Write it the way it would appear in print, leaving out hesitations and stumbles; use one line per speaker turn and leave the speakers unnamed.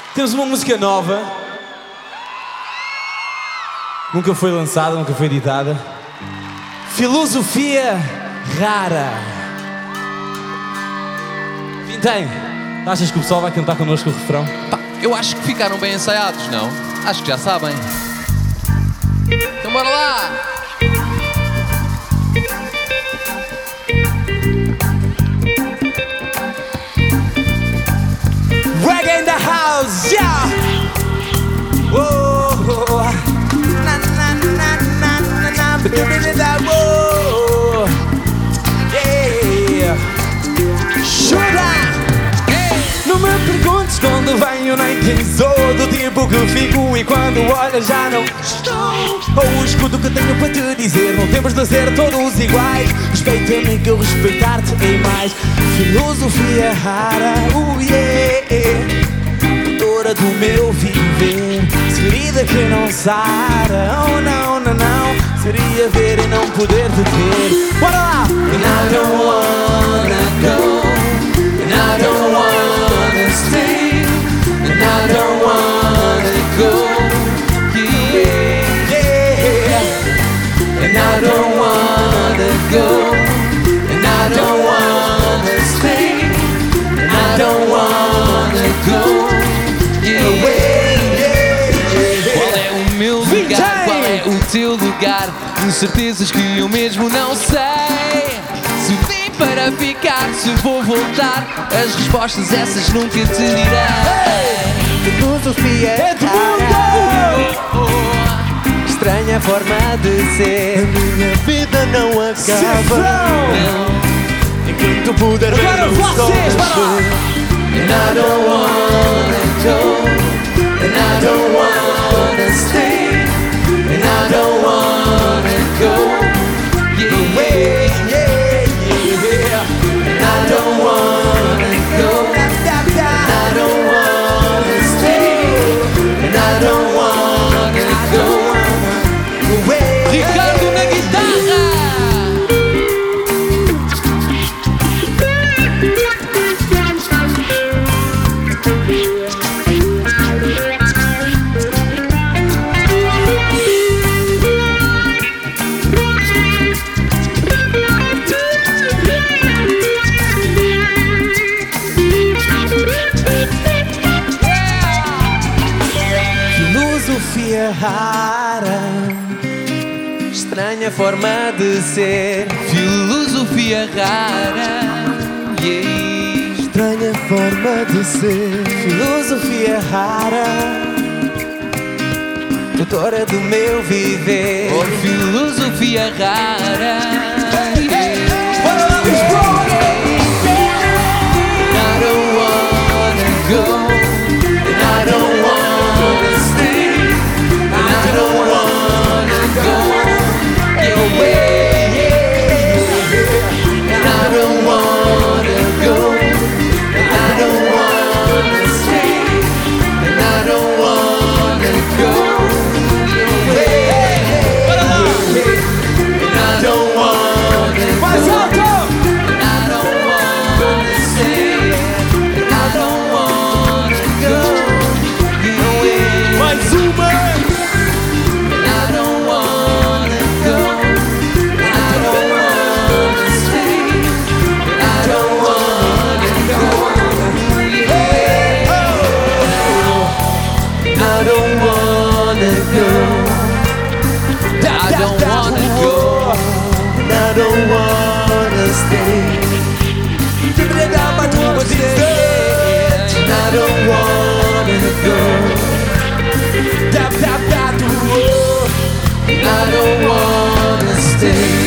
Temos uma música nova. Nunca foi lançada, nunca foi editada. Filosofia Rara. Vintém, achas que o pessoal vai cantar connosco o refrão?
Pá, eu acho que ficaram bem ensaiados, não? Acho que já sabem. Então bora lá!
Reggae in the house, yeah! Whoa, na na na na na na, whoa, yeah! Chora! Não me perguntes de onde venho, nem quem sou, do tempo que fico e quando olhas já não estou. Ou escuto o que tenho para te dizer, não temos de ser todos iguais. Respeita-me que eu respeitar-te é mais. Filosofia rara, yeah. Motora do meu viver, ferida que não sara. Oh não, não, não, seria ver e não poder te ter. Bora lá!
And I don't wanna go, and I don't wanna stay, and I don't wanna go, yeah, yeah. And I don't wanna go, and I don't wanna stay, and I don't wanna go, yeah. Qual é o meu lugar? Qual é o teu lugar? Incertezas que eu mesmo não sei. Se vim para ficar, se vou voltar, as respostas essas nunca te direi.
Filosofia é rara, estranha forma de ser. A minha vida não acaba enquanto puder ver os olhos.
And I don't wanna go, and I don't wanna stay, and I don't wanna go, yeah, yeah, yeah. And I don't wanna go, and I don't wanna stay, and I don't wanna go. Ricardo na guitarra.
Filosofia rara, estranha forma de ser.
Filosofia rara, yeah.
Estranha forma de ser. Filosofia rara, doutora do meu viver.
Oh, filosofia rara. I don't wanna go, and I don't wanna stay, and I don't wanna go away, and I don't wanna go, and I don't wanna stay, and I don't wanna go away, and I don't wanna go. I don't wanna stay. Give it up, I don't wanna stay. I don't wanna go. I don't wanna stay.